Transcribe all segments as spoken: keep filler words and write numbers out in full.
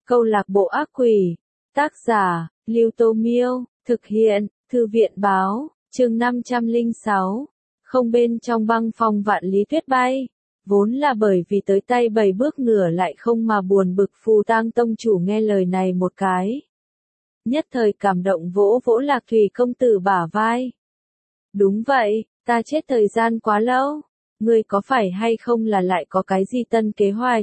Câu lạc bộ ác quỷ. Tác giả, Lưu Tô Miêu. Thực hiện, Thư viện Báo. Chương năm trăm lẻ sáu. Không bên trong băng phong vạn lý tuyết bay. Vốn là bởi vì tới tay bảy bước nửa lại không mà buồn bực, Phù Tang tông chủ nghe lời này một cái. Nhất thời cảm động, vỗ vỗ Lạc Thủy công tử bả vai. Đúng vậy, ta chết thời gian quá lâu. Ngươi có phải hay không là lại có cái gì tân kế hoạch?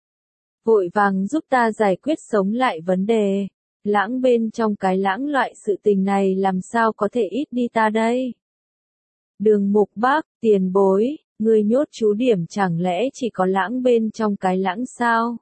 Vội vàng giúp ta giải quyết sống lại vấn đề. Lãng bên trong cái lãng loại sự tình này làm sao có thể ít đi ta đây? Đường Mục Bác, tiền bối, ngươi nhốt chú điểm chẳng lẽ chỉ có lãng bên trong cái lãng sao?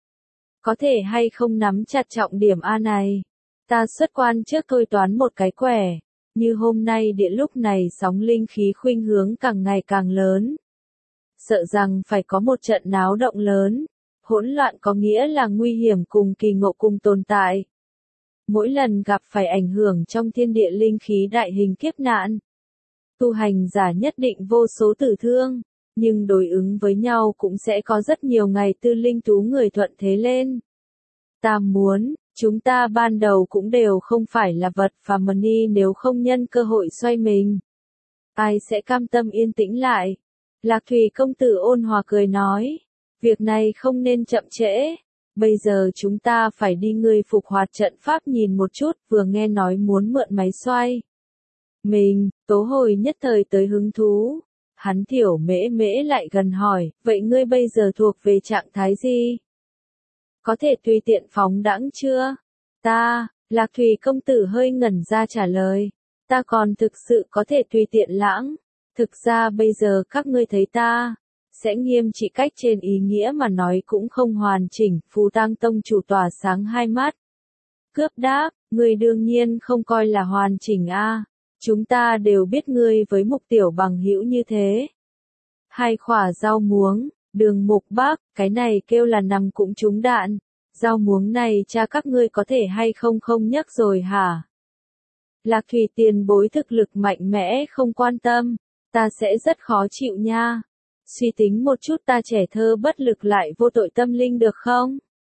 Có thể hay không nắm chặt trọng điểm A này? Ta xuất quan trước thôi toán một cái quẻ. Như hôm nay địa lúc này sóng linh khí khuynh hướng càng ngày càng lớn. Sợ rằng phải có một trận náo động lớn. Hỗn loạn có nghĩa là nguy hiểm cùng kỳ ngộ cùng tồn tại. Mỗi lần gặp phải ảnh hưởng trong thiên địa linh khí đại hình kiếp nạn, tu hành giả nhất định vô số tử thương, nhưng đối ứng với nhau cũng sẽ có rất nhiều ngày tư linh tú người thuận thế lên. Ta muốn, chúng ta ban đầu cũng đều không phải là vật và money, nếu không nhân cơ hội xoay mình. Ai sẽ cam tâm yên tĩnh lại? Lạc Thủy công tử ôn hòa cười nói. Việc này không nên chậm trễ. Bây giờ chúng ta phải đi, ngươi phục hoạt trận pháp nhìn một chút, vừa nghe nói muốn mượn máy xoay. Mình, Tố Hồi nhất thời tới hứng thú. Hắn thiểu mễ mễ lại gần hỏi, vậy ngươi bây giờ thuộc về trạng thái gì? Có thể tùy tiện phóng đãng chưa? Ta, Lạc Thủy công tử hơi ngẩn ra trả lời. Ta còn thực sự có thể tùy tiện lãng. Thực ra bây giờ các ngươi thấy ta sẽ nghiêm trị cách trên ý nghĩa mà nói cũng không hoàn chỉnh. Phù Tang tông chủ tỏa sáng hai mắt. Cướp đáp, ngươi đương nhiên không coi là hoàn chỉnh a. Chúng ta đều biết ngươi với mục tiểu bằng hữu như thế. Hai khỏa rau muống, Đường Mục Bác, cái này kêu là nằm cũng trúng đạn. Rau muống này cha các ngươi có thể hay không không nhắc rồi hả? Lạc Thủy tiền bối thực lực mạnh mẽ không quan tâm, ta sẽ rất khó chịu nha. Suy tính một chút, ta trẻ thơ bất lực lại vô tội tâm linh được không?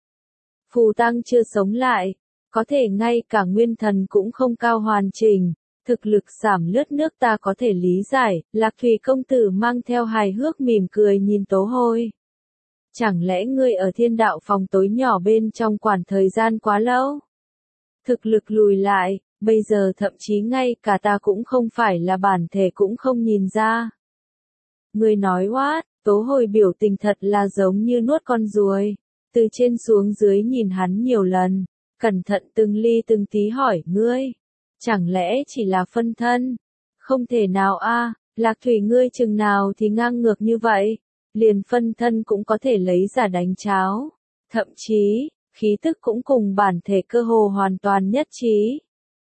Phù Tang chưa sống lại, có thể ngay cả nguyên thần cũng không cao hoàn chỉnh, thực lực giảm lướt nước ta có thể lý giải. Lạc Thủy công tử mang theo hài hước mỉm cười nhìn Tố Hồi. Chẳng lẽ ngươi ở thiên đạo phòng tối nhỏ bên trong quản thời gian quá lâu? Thực lực lùi lại, bây giờ thậm chí ngay cả ta cũng không phải là bản thể cũng không nhìn ra. Ngươi nói what? Tố Hồi biểu tình thật là giống như nuốt con ruồi. Từ trên xuống dưới nhìn hắn nhiều lần, cẩn thận từng ly từng tí hỏi, ngươi, chẳng lẽ chỉ là phân thân? Không thể nào a, Lạc Thủy ngươi chừng nào thì ngang ngược như vậy, liền phân thân cũng có thể lấy giả đánh cháo, thậm chí, khí tức cũng cùng bản thể cơ hồ hoàn toàn nhất trí.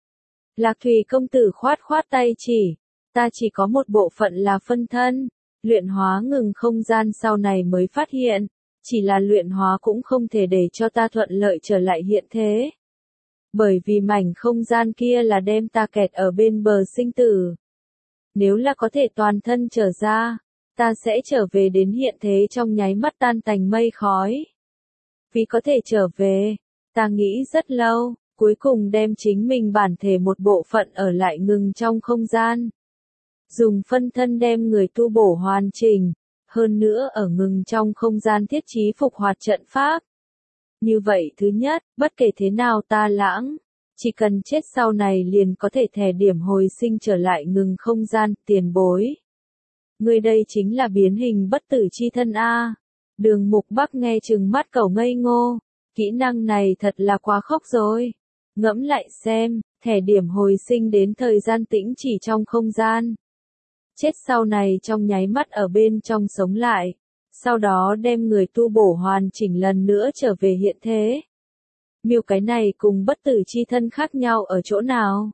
Lạc Thủy công tử khoát khoát tay chỉ, ta chỉ có một bộ phận là phân thân, luyện hóa ngừng không gian sau này mới phát hiện, chỉ là luyện hóa cũng không thể để cho ta thuận lợi trở lại hiện thế. Bởi vì mảnh không gian kia là đem ta kẹt ở bên bờ sinh tử. Nếu là có thể toàn thân trở ra, ta sẽ trở về đến hiện thế trong nháy mắt tan tành mây khói. Vì có thể trở về, ta nghĩ rất lâu, cuối cùng đem chính mình bản thể một bộ phận ở lại ngừng trong không gian. Dùng phân thân đem người tu bổ hoàn chỉnh, hơn nữa ở ngừng trong không gian thiết trí phục hoạt trận pháp. Như vậy thứ nhất, bất kể thế nào ta lãng, chỉ cần chết sau này liền có thể thẻ điểm hồi sinh trở lại ngừng không gian. Tiền bối, người đây chính là biến hình bất tử chi thân a. Đường Mục Bác nghe chừng mắt cẩu ngây ngô, kỹ năng này thật là quá khốc rồi. Ngẫm lại xem, thẻ điểm hồi sinh đến thời gian tĩnh chỉ trong không gian. Chết sau này trong nháy mắt ở bên trong sống lại, sau đó đem người tu bổ hoàn chỉnh lần nữa trở về hiện thế. Miêu cái này cùng bất tử chi thân khác nhau ở chỗ nào?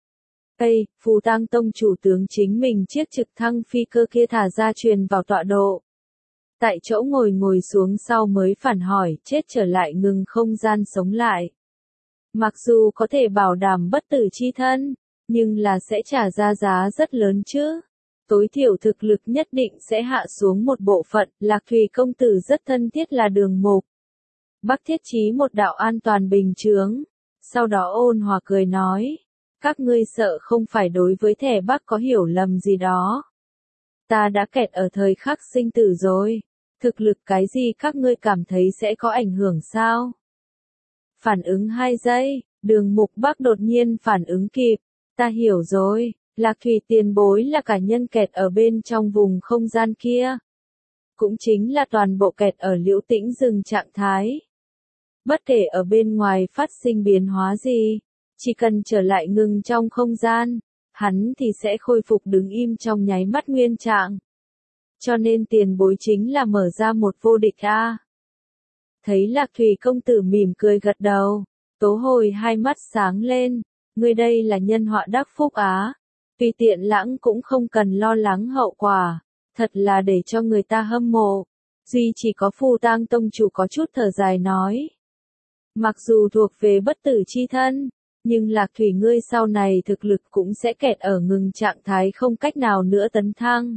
Ây, Phù Tang tông chủ tướng chính mình chiếc trực thăng phi cơ kia thả ra truyền vào tọa độ. Tại chỗ ngồi ngồi xuống sau mới phản hỏi, chết trở lại ngừng không gian sống lại. Mặc dù có thể bảo đảm bất tử chi thân, nhưng là sẽ trả ra giá rất lớn chứ. Tối thiểu thực lực nhất định sẽ hạ xuống một bộ phận. Lạc Thủy công tử rất thân thiết là Đường Mục Bắc thiết trí một đạo an toàn bình chướng. Sau đó ôn hòa cười nói. Các ngươi sợ không phải đối với thẻ Bắc có hiểu lầm gì đó. Ta đã kẹt ở thời khắc sinh tử rồi. Thực lực cái gì các ngươi cảm thấy sẽ có ảnh hưởng sao? Phản ứng hai giây, Đường Mục Bắc đột nhiên phản ứng kịp. Ta hiểu rồi, Lạc Thủy tiền bối là cả nhân kẹt ở bên trong vùng không gian kia. Cũng chính là toàn bộ kẹt ở Liễu Tĩnh Rừng trạng thái. Bất kể ở bên ngoài phát sinh biến hóa gì, chỉ cần trở lại ngừng trong không gian, hắn thì sẽ khôi phục đứng im trong nháy mắt nguyên trạng. Cho nên tiền bối chính là mở ra một vô địch a. Thấy Lạc Thủy công tử mỉm cười gật đầu, Tố Hồi hai mắt sáng lên, ngươi đây là nhân họa đắc phúc á, tùy tiện lãng cũng không cần lo lắng hậu quả, thật là để cho người ta hâm mộ. Duy chỉ có Phù Tang tông chủ có chút thở dài nói. Mặc dù thuộc về bất tử chi thân, nhưng Lạc Thủy ngươi sau này thực lực cũng sẽ kẹt ở ngừng trạng thái không cách nào nữa tấn thăng.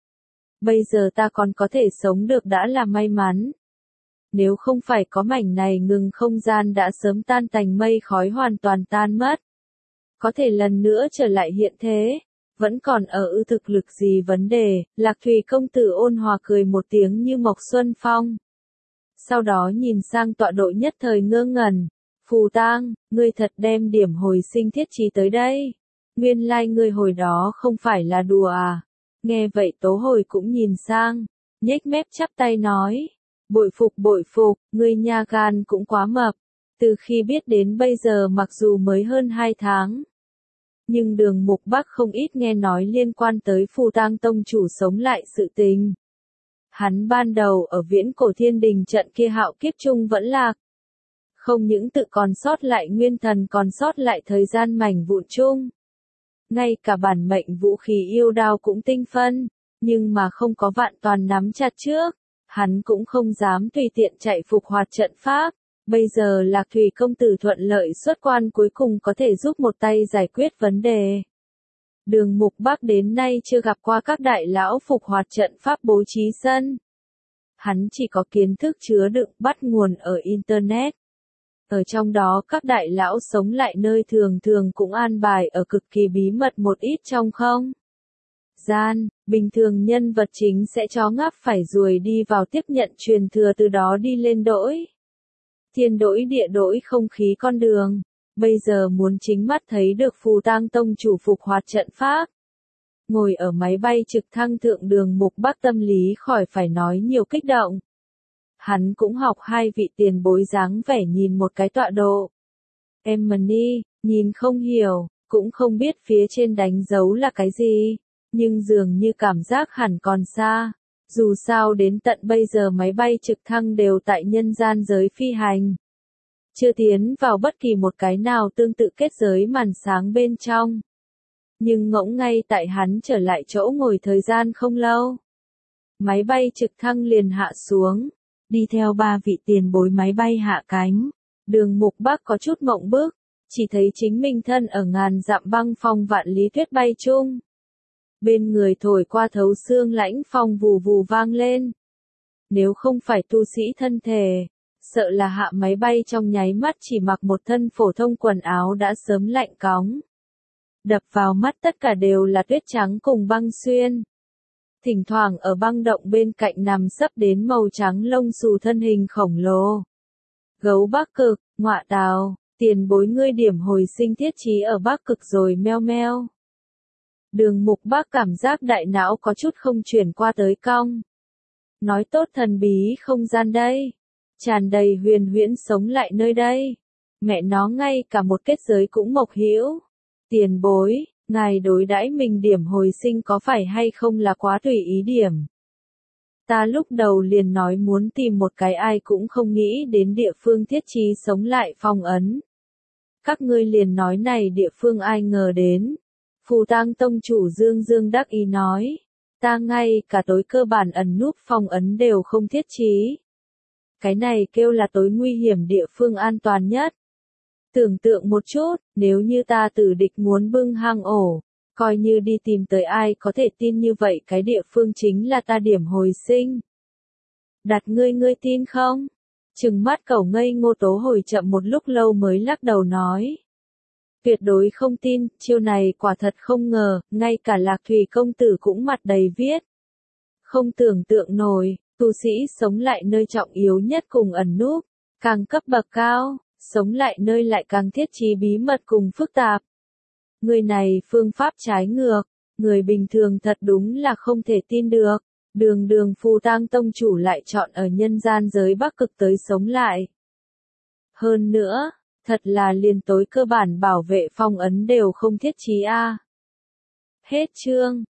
Bây giờ ta còn có thể sống được đã là may mắn. Nếu không phải có mảnh này ngừng không gian đã sớm tan tành mây khói hoàn toàn tan mất. Có thể lần nữa trở lại hiện thế, vẫn còn ở ư thực lực gì vấn đề, Lạc Thủy công tử ôn hòa cười một tiếng như Mộc Xuân Phong. Sau đó nhìn sang tọa độ nhất thời ngơ ngẩn, Phù Tang, ngươi thật đem điểm hồi sinh thiết trí tới đây. Nguyên lai like ngươi hồi đó không phải là đùa à. Nghe vậy Tố Hồi cũng nhìn sang, nhếch mép chắp tay nói. Bội phục bội phục, ngươi nha gan cũng quá mập. Từ khi biết đến bây giờ mặc dù mới hơn hai tháng. Nhưng Đường Mục Bắc không ít nghe nói liên quan tới Phù Tang tông chủ sống lại sự tình. Hắn ban đầu ở viễn cổ thiên đình trận kia hạo kiếp chung vẫn lạc. Không những tự còn sót lại nguyên thần còn sót lại thời gian mảnh vụn chung. Ngay cả bản mệnh vũ khí yêu đao cũng tinh phân, nhưng mà không có vạn toàn nắm chặt trước. Hắn cũng không dám tùy tiện chạy phục hoạt trận pháp. Bây giờ Lạc Thủy công tử thuận lợi xuất quan cuối cùng có thể giúp một tay giải quyết vấn đề. Đường Mục Bắc đến nay chưa gặp qua các đại lão phục hoạt trận pháp bố trí sân. Hắn chỉ có kiến thức chứa đựng bắt nguồn ở Internet. Ở trong đó các đại lão sống lại nơi thường thường cũng an bài ở cực kỳ bí mật một ít trong không gian, bình thường nhân vật chính sẽ chó ngáp phải ruồi đi vào tiếp nhận truyền thừa từ đó đi lên đỗi. Thiên đỗi địa đỗi không khí con đường, bây giờ muốn chính mắt thấy được Phù Tang tông chủ phục hoạt trận pháp. Ngồi ở máy bay trực thăng thượng Đường Mục Bắc tâm lý khỏi phải nói nhiều kích động. Hắn cũng học hai vị tiền bối dáng vẻ nhìn một cái tọa độ. Emily, nhìn không hiểu, cũng không biết phía trên đánh dấu là cái gì, nhưng dường như cảm giác hẳn còn xa. Dù sao đến tận bây giờ máy bay trực thăng đều tại nhân gian giới phi hành. Chưa tiến vào bất kỳ một cái nào tương tự kết giới màn sáng bên trong. Nhưng ngỗng ngay tại hắn trở lại chỗ ngồi thời gian không lâu. Máy bay trực thăng liền hạ xuống. Đi theo ba vị tiền bối máy bay hạ cánh. Đường Mục Bắc có chút mộng bức. Chỉ thấy chính mình thân ở ngàn dặm băng phong vạn lý tuyết bay chung. Bên người thổi qua thấu xương lãnh phong vù vù vang lên. Nếu không phải tu sĩ thân thể, sợ là hạ máy bay trong nháy mắt chỉ mặc một thân phổ thông quần áo đã sớm lạnh cóng. Đập vào mắt tất cả đều là tuyết trắng cùng băng xuyên. Thỉnh thoảng ở băng động bên cạnh nằm sấp đến màu trắng lông xù thân hình khổng lồ. Gấu Bắc Cực, ngọa tào, tiền bối ngươi điểm hồi sinh thiết trí ở Bắc Cực rồi meo meo. Đường Mục Bắc cảm giác đại não có chút không chuyển qua tới cong. Nói tốt thần bí không gian đây. Tràn đầy huyền huyễn sống lại nơi đây. Mẹ nó ngay cả một kết giới cũng mộc hữu. Tiền bối, ngài đối đãi mình điểm hồi sinh có phải hay không là quá tùy ý điểm. Ta lúc đầu liền nói muốn tìm một cái ai cũng không nghĩ đến địa phương thiết trí sống lại phong ấn. Các ngươi liền nói này địa phương ai ngờ đến. Phù Tang tông chủ Dương Dương đắc ý nói. Ta ngay cả tối cơ bản ẩn núp phong ấn đều không thiết trí. Cái này kêu là tối nguy hiểm địa phương an toàn nhất. Tưởng tượng một chút, nếu như ta tử địch muốn bưng hang ổ, coi như đi tìm tới ai có thể tin như vậy cái địa phương chính là ta điểm hồi sinh. Đặt ngươi ngươi tin không? Trừng mắt cẩu ngây Ngô Tố hồi chậm một lúc lâu mới lắc đầu nói. Tuyệt đối không tin, chiêu này quả thật không ngờ, ngay cả Lạc Thủy công tử cũng mặt đầy viết. Không tưởng tượng nổi, tu sĩ sống lại nơi trọng yếu nhất cùng ẩn núp, càng cấp bậc cao, sống lại nơi lại càng thiết trí bí mật cùng phức tạp. Người này phương pháp trái ngược, người bình thường thật đúng là không thể tin được. Đường đường Phù Tang tông chủ lại chọn ở nhân gian giới Bắc Cực tới sống lại. Hơn nữa, thật là liền tối cơ bản bảo vệ phong ấn đều không thiết trí a. Hết chương.